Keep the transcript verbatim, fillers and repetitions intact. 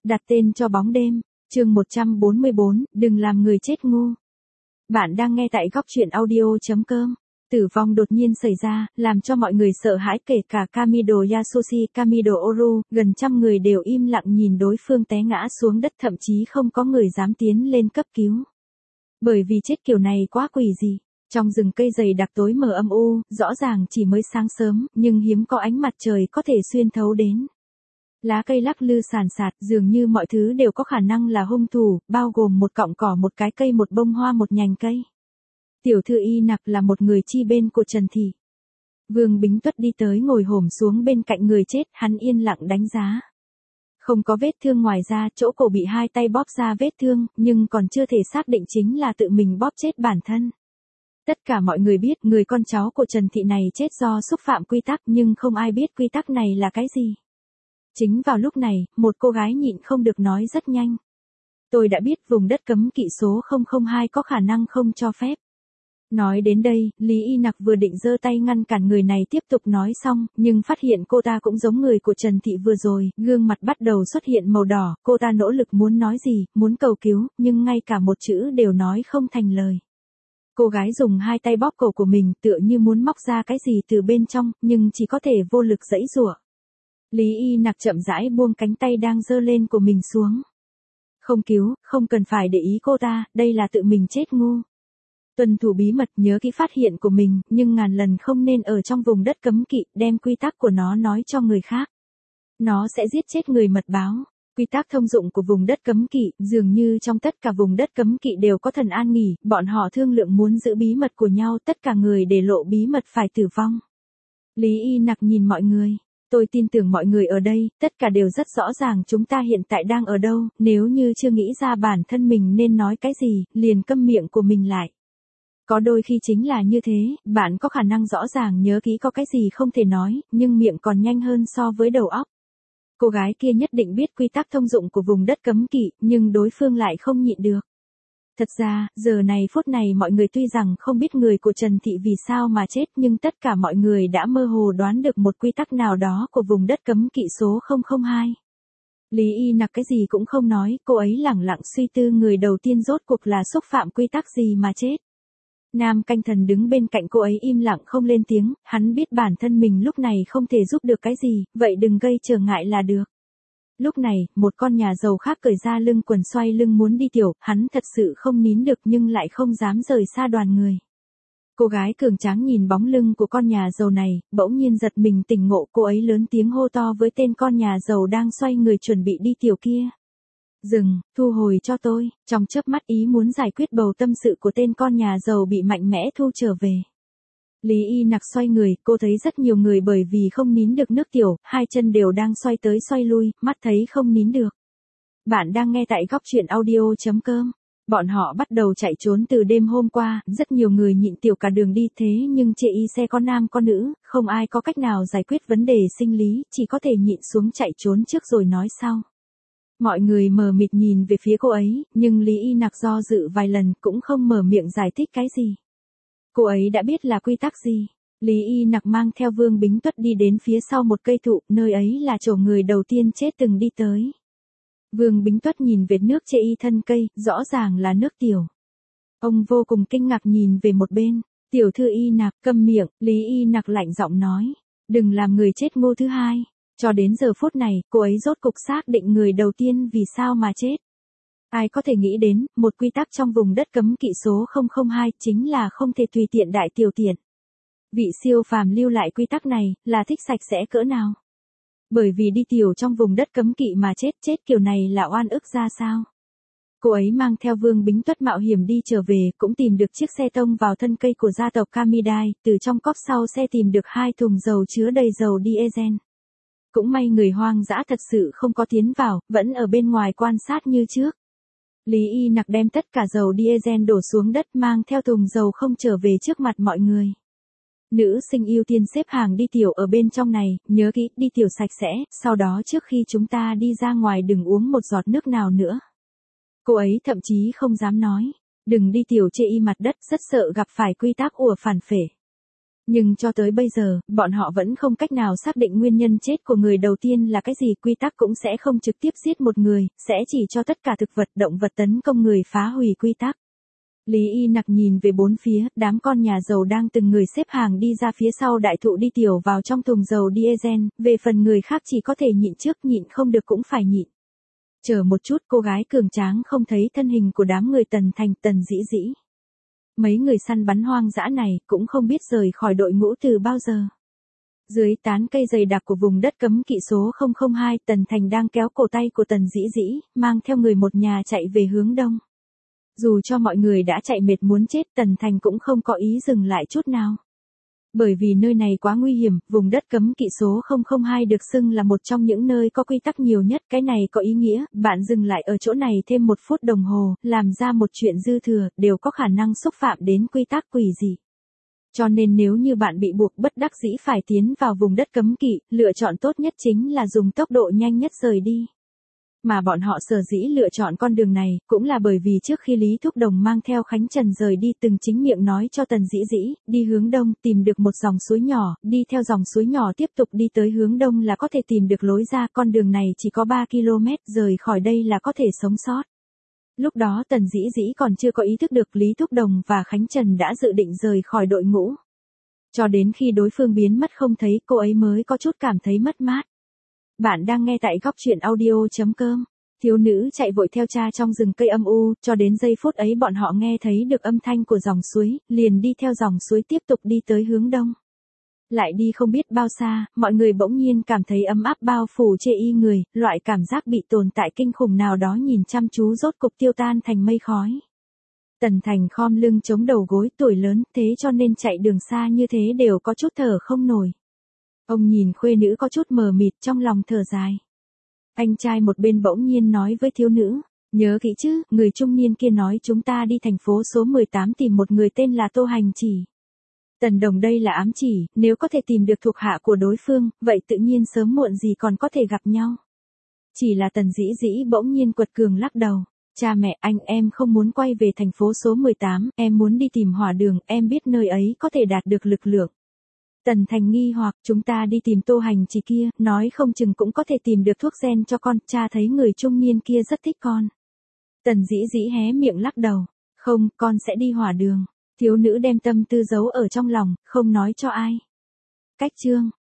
Đặt tên cho bóng đêm, chương một trăm bốn mươi bốn, đừng làm người chết ngu. Bạn đang nghe tại góc truyện audio chấm com. Tử vong đột nhiên xảy ra, làm cho mọi người sợ hãi kể cả Kamido Yasushi, Kamido Oru, gần trăm người đều im lặng nhìn đối phương té ngã xuống đất, thậm chí không có người dám tiến lên cấp cứu. Bởi vì chết kiểu này quá quỷ dị. Trong rừng cây dày đặc tối mờ âm u, rõ ràng chỉ mới sáng sớm, nhưng hiếm có ánh mặt trời có thể xuyên thấu đến. Lá cây lắc lư sàn sạt, dường như mọi thứ đều có khả năng là hung thủ, bao gồm một cọng cỏ, một cái cây, một bông hoa, một nhành cây. Tiểu thư Y Nặc là một người chi bên của Trần Thị. Vương Bính Tuất đi tới ngồi xổm xuống bên cạnh người chết, hắn yên lặng đánh giá. Không có vết thương, ngoài ra chỗ cổ bị hai tay bóp ra vết thương, nhưng còn chưa thể xác định chính là tự mình bóp chết bản thân. Tất cả mọi người biết người con cháu của Trần Thị này chết do xúc phạm quy tắc, nhưng không ai biết quy tắc này là cái gì. Chính vào lúc này, một cô gái nhịn không được nói rất nhanh. Tôi đã biết vùng đất cấm kỵ số không không hai có khả năng không cho phép. Nói đến đây, Lý Y Nặc vừa định giơ tay ngăn cản người này tiếp tục nói xong, nhưng phát hiện cô ta cũng giống người của Trần Thị vừa rồi, gương mặt bắt đầu xuất hiện màu đỏ, cô ta nỗ lực muốn nói gì, muốn cầu cứu, nhưng ngay cả một chữ đều nói không thành lời. Cô gái dùng hai tay bóp cổ của mình tựa như muốn móc ra cái gì từ bên trong, nhưng chỉ có thể vô lực giãy giụa. Lý Y Nặc chậm rãi buông cánh tay đang giơ lên của mình xuống. Không cứu, không cần phải để ý cô ta, đây là tự mình chết ngu. Tuân thủ bí mật, nhớ kỹ phát hiện của mình, nhưng ngàn lần không nên ở trong vùng đất cấm kỵ, đem quy tắc của nó nói cho người khác. Nó sẽ giết chết người mật báo. Quy tắc thông dụng của vùng đất cấm kỵ, dường như trong tất cả vùng đất cấm kỵ đều có thần an nghỉ, bọn họ thương lượng muốn giữ bí mật của nhau, tất cả người để lộ bí mật phải tử vong. Lý Y Nặc nhìn mọi người. Tôi tin tưởng mọi người ở đây, tất cả đều rất rõ ràng chúng ta hiện tại đang ở đâu, nếu như chưa nghĩ ra bản thân mình nên nói cái gì, liền câm miệng của mình lại. Có đôi khi chính là như thế, bạn có khả năng rõ ràng nhớ kỹ có cái gì không thể nói, nhưng miệng còn nhanh hơn so với đầu óc. Cô gái kia nhất định biết quy tắc thông dụng của vùng đất cấm kỵ, nhưng đối phương lại không nhịn được. Thật ra, giờ này phút này mọi người tuy rằng không biết người của Trần Thị vì sao mà chết, nhưng tất cả mọi người đã mơ hồ đoán được một quy tắc nào đó của vùng đất cấm kỵ số không không hai. Lý Y Nặc cái gì cũng không nói, cô ấy lẳng lặng suy tư người đầu tiên rốt cuộc là xúc phạm quy tắc gì mà chết. Nam Canh Thần đứng bên cạnh cô ấy im lặng không lên tiếng, hắn biết bản thân mình lúc này không thể giúp được cái gì, vậy đừng gây trở ngại là được. Lúc này, một con nhà giàu khác cởi ra lưng quần xoay lưng muốn đi tiểu, hắn thật sự không nín được nhưng lại không dám rời xa đoàn người. Cô gái cường tráng nhìn bóng lưng của con nhà giàu này, bỗng nhiên giật mình tỉnh ngộ, cô ấy lớn tiếng hô to với tên con nhà giàu đang xoay người chuẩn bị đi tiểu kia. Dừng, thu hồi cho tôi, trong chớp mắt ý muốn giải quyết bầu tâm sự của tên con nhà giàu bị mạnh mẽ thu trở về. Lý Y Nặc xoay người, cô thấy rất nhiều người bởi vì không nín được nước tiểu, hai chân đều đang xoay tới xoay lui, mắt thấy không nín được. Bạn đang nghe tại góc truyện audio chấm com. Bọn họ bắt đầu chạy trốn từ đêm hôm qua, rất nhiều người nhịn tiểu cả đường đi, thế nhưng chê y xe có nam có nữ, không ai có cách nào giải quyết vấn đề sinh lý, chỉ có thể nhịn xuống chạy trốn trước rồi nói sau. Mọi người mờ mịt nhìn về phía cô ấy, nhưng Lý Y Nặc do dự vài lần cũng không mở miệng giải thích cái gì. Cô ấy đã biết là quy tắc gì. Lý Y Nặc mang theo Vương Bính Tuất đi đến phía sau một cây thụ, nơi ấy là chỗ người đầu tiên chết từng đi tới. Vương Bính Tuất nhìn vệt nước chê y thân cây, rõ ràng là nước tiểu. Ông vô cùng kinh ngạc nhìn về một bên. Tiểu thư Y Nặc, câm miệng, Lý Y Nặc lạnh giọng nói. Đừng làm người chết ngu thứ hai. Cho đến giờ phút này, cô ấy rốt cục xác định người đầu tiên vì sao mà chết. Ai có thể nghĩ đến, một quy tắc trong vùng đất cấm kỵ số không không hai chính là không thể tùy tiện đại tiểu tiện. Vị siêu phàm lưu lại quy tắc này, là thích sạch sẽ cỡ nào? Bởi vì đi tiểu trong vùng đất cấm kỵ mà chết, chết kiểu này là oan ức ra sao? Cô ấy mang theo Vương Bính Tuất mạo hiểm đi trở về, cũng tìm được chiếc xe tông vào thân cây của gia tộc Kamidai, từ trong cốp sau xe tìm được hai thùng dầu chứa đầy dầu diesel. Cũng may người hoang dã thật sự không có tiến vào, vẫn ở bên ngoài quan sát như trước. Lý Y Nặc đem tất cả dầu diesel đổ xuống đất, mang theo thùng dầu không trở về trước mặt mọi người. Nữ sinh ưu tiên xếp hàng đi tiểu ở bên trong này, nhớ kỹ, đi tiểu sạch sẽ, sau đó trước khi chúng ta đi ra ngoài đừng uống một giọt nước nào nữa. Cô ấy thậm chí không dám nói, đừng đi tiểu chê y mặt đất, rất sợ gặp phải quy tắc ùa phản phệ. Nhưng cho tới bây giờ, bọn họ vẫn không cách nào xác định nguyên nhân chết của người đầu tiên là cái gì. Quy tắc cũng sẽ không trực tiếp giết một người, sẽ chỉ cho tất cả thực vật động vật tấn công người phá hủy quy tắc. Lý Y Nặc nhìn về bốn phía, đám con nhà giàu đang từng người xếp hàng đi ra phía sau đại thụ đi tiểu vào trong thùng dầu diesel, về phần người khác chỉ có thể nhịn trước, nhịn không được cũng phải nhịn. Chờ một chút, cô gái cường tráng không thấy thân hình của đám người Tần Thành, Tần Dĩ Dĩ. Mấy người săn bắn hoang dã này cũng không biết rời khỏi đội ngũ từ bao giờ. Dưới tán cây dày đặc của vùng đất cấm kỵ số không không hai, Tần Thành đang kéo cổ tay của Tần Dĩ Dĩ, mang theo người một nhà chạy về hướng đông. Dù cho mọi người đã chạy mệt muốn chết, Tần Thành cũng không có ý dừng lại chút nào. Bởi vì nơi này quá nguy hiểm, vùng đất cấm kỵ số không không hai được xưng là một trong những nơi có quy tắc nhiều nhất. Cái này có ý nghĩa, bạn dừng lại ở chỗ này thêm một phút đồng hồ, làm ra một chuyện dư thừa, đều có khả năng xúc phạm đến quy tắc quỷ dị. Cho nên nếu như bạn bị buộc bất đắc dĩ phải tiến vào vùng đất cấm kỵ, lựa chọn tốt nhất chính là dùng tốc độ nhanh nhất rời đi. Mà bọn họ sở dĩ lựa chọn con đường này, cũng là bởi vì trước khi Lý Thúc Đồng mang theo Khánh Trần rời đi từng chính miệng nói cho Tần Dĩ Dĩ, đi hướng đông tìm được một dòng suối nhỏ, đi theo dòng suối nhỏ tiếp tục đi tới hướng đông là có thể tìm được lối ra, con đường này chỉ có ba ki lô mét, rời khỏi đây là có thể sống sót. Lúc đó Tần Dĩ Dĩ còn chưa có ý thức được Lý Thúc Đồng và Khánh Trần đã dự định rời khỏi đội ngũ. Cho đến khi đối phương biến mất không thấy, cô ấy mới có chút cảm thấy mất mát. Bạn đang nghe tại góc truyện audio chấm com. Thiếu nữ chạy vội theo cha trong rừng cây âm u, cho đến giây phút ấy bọn họ nghe thấy được âm thanh của dòng suối, liền đi theo dòng suối tiếp tục đi tới hướng đông. Lại đi không biết bao xa, mọi người bỗng nhiên cảm thấy ấm áp bao phủ chê y người, loại cảm giác bị tồn tại kinh khủng nào đó nhìn chăm chú rốt cục tiêu tan thành mây khói. Tần Thành khom lưng chống đầu gối, tuổi lớn, thế cho nên chạy đường xa như thế đều có chút thở không nổi. Ông nhìn khuê nữ có chút mờ mịt, trong lòng thở dài. Anh trai một bên bỗng nhiên nói với thiếu nữ, nhớ kỹ chứ, người trung niên kia nói chúng ta đi thành phố số mười tám tìm một người tên là Tô Hành Chỉ. Tần Đồng đây là ám chỉ, nếu có thể tìm được thuộc hạ của đối phương, vậy tự nhiên sớm muộn gì còn có thể gặp nhau. Chỉ là Tần Dĩ Dĩ bỗng nhiên quật cường lắc đầu. Cha mẹ, anh em không muốn quay về thành phố số mười tám, em muốn đi tìm hỏa đường, em biết nơi ấy có thể đạt được lực lượng. Tần Thành nghi hoặc, chúng ta đi tìm Tô Hành Chỉ kia, nói không chừng cũng có thể tìm được thuốc gen cho con, cha thấy người trung niên kia rất thích con. Tần Dĩ Dĩ hé miệng lắc đầu, không, con sẽ đi hỏa đường. Thiếu nữ đem tâm tư giấu ở trong lòng, không nói cho ai. Cách chương